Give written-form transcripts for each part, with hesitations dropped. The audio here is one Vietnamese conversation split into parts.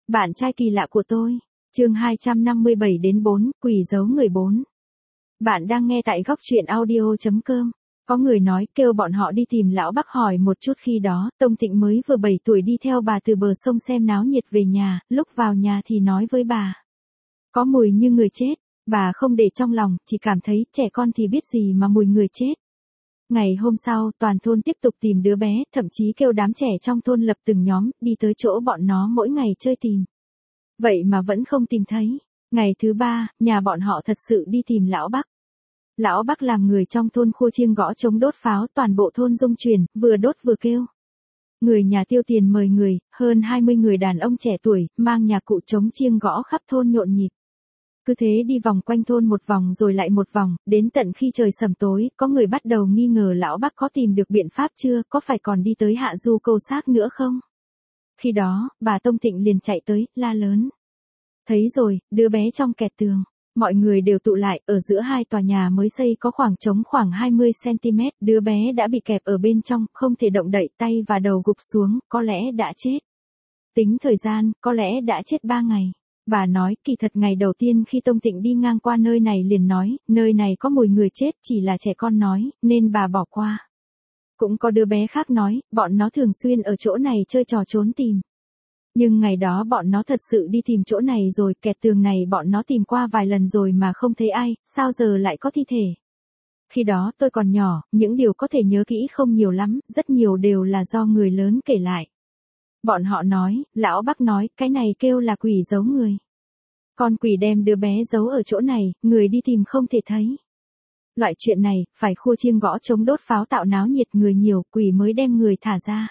Bạn trai kỳ lạ của tôi. Chương 257 đến 4, quỷ giấu người 4. Bạn đang nghe tại góc truyện audio.com. Có người nói kêu bọn họ đi tìm lão Bắc hỏi một chút. Khi đó, Tông Thịnh mới vừa 7 tuổi đi theo bà từ bờ sông xem náo nhiệt về nhà, lúc vào nhà thì nói với bà. Có mùi như người chết, bà không để trong lòng, chỉ cảm thấy trẻ con thì biết gì mà mùi người chết. Ngày hôm sau, toàn thôn tiếp tục tìm đứa bé, thậm chí kêu đám trẻ trong thôn lập từng nhóm, đi tới chỗ bọn nó mỗi ngày chơi tìm. Vậy mà vẫn không tìm thấy. Ngày thứ 3, nhà bọn họ thật sự đi tìm lão Bắc. Lão Bắc làm người trong thôn khua chiêng gõ trống đốt pháo, toàn bộ thôn rung chuyển, vừa đốt vừa kêu. Người nhà tiêu tiền mời người, hơn 20 người đàn ông trẻ tuổi, mang nhạc cụ trống chiêng gõ khắp thôn nhộn nhịp. Cứ thế đi vòng quanh thôn một vòng rồi lại một vòng, đến tận khi trời sầm tối, có người bắt đầu nghi ngờ lão Bắc có tìm được biện pháp chưa, có phải còn đi tới Hạ Du câu xác nữa không? Khi đó, bà Tông Thịnh liền chạy tới, la lớn. Thấy rồi, đứa bé trong kẹt tường. Mọi người đều tụ lại, ở giữa hai tòa nhà mới xây có khoảng trống khoảng 20cm, đứa bé đã bị kẹp ở bên trong, không thể động đậy, tay và đầu gục xuống, có lẽ đã chết. Tính thời gian, có lẽ đã chết 3 ngày. Bà nói, kỳ thật ngày đầu tiên khi Tông Thịnh đi ngang qua nơi này liền nói, nơi này có mùi người chết, chỉ là trẻ con nói, nên bà bỏ qua. Cũng có đứa bé khác nói, bọn nó thường xuyên ở chỗ này chơi trò trốn tìm. Nhưng ngày đó bọn nó thật sự đi tìm chỗ này rồi, kẹt tường này bọn nó tìm qua vài lần rồi mà không thấy ai, sao giờ lại có thi thể. Khi đó tôi còn nhỏ, những điều có thể nhớ kỹ không nhiều lắm, rất nhiều đều là do người lớn kể lại. Bọn họ nói, lão Bắc nói, cái này kêu là quỷ giấu người. Con quỷ đem đứa bé giấu ở chỗ này, người đi tìm không thể thấy. Loại chuyện này, phải khua chiêng gõ trống đốt pháo tạo náo nhiệt người nhiều, quỷ mới đem người thả ra.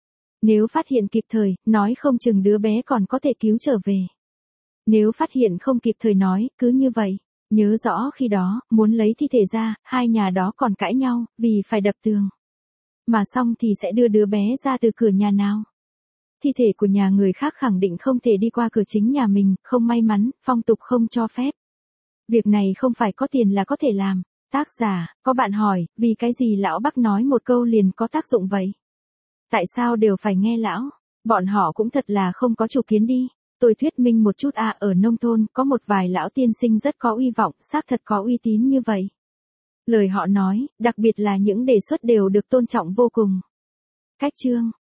Nếu phát hiện kịp thời, nói không chừng đứa bé còn có thể cứu trở về. Nếu phát hiện không kịp thời nói, cứ như vậy. Nhớ rõ khi đó, muốn lấy thi thể ra, hai nhà đó còn cãi nhau, vì phải đập tường. Mà xong thì sẽ đưa đứa bé ra từ cửa nhà nào. Thi thể của nhà người khác khẳng định không thể đi qua cửa chính nhà mình, không may mắn, phong tục không cho phép. Việc này không phải có tiền là có thể làm. Tác giả, có bạn hỏi, vì cái gì lão Bắc nói một câu liền có tác dụng vậy? Tại sao đều phải nghe lão? Bọn họ cũng thật là không có chủ kiến đi. Tôi thuyết minh một chút ở nông thôn, có một vài lão tiên sinh rất có uy vọng, xác thật có uy tín như vậy. Lời họ nói, đặc biệt là những đề xuất đều được tôn trọng vô cùng. Cách chương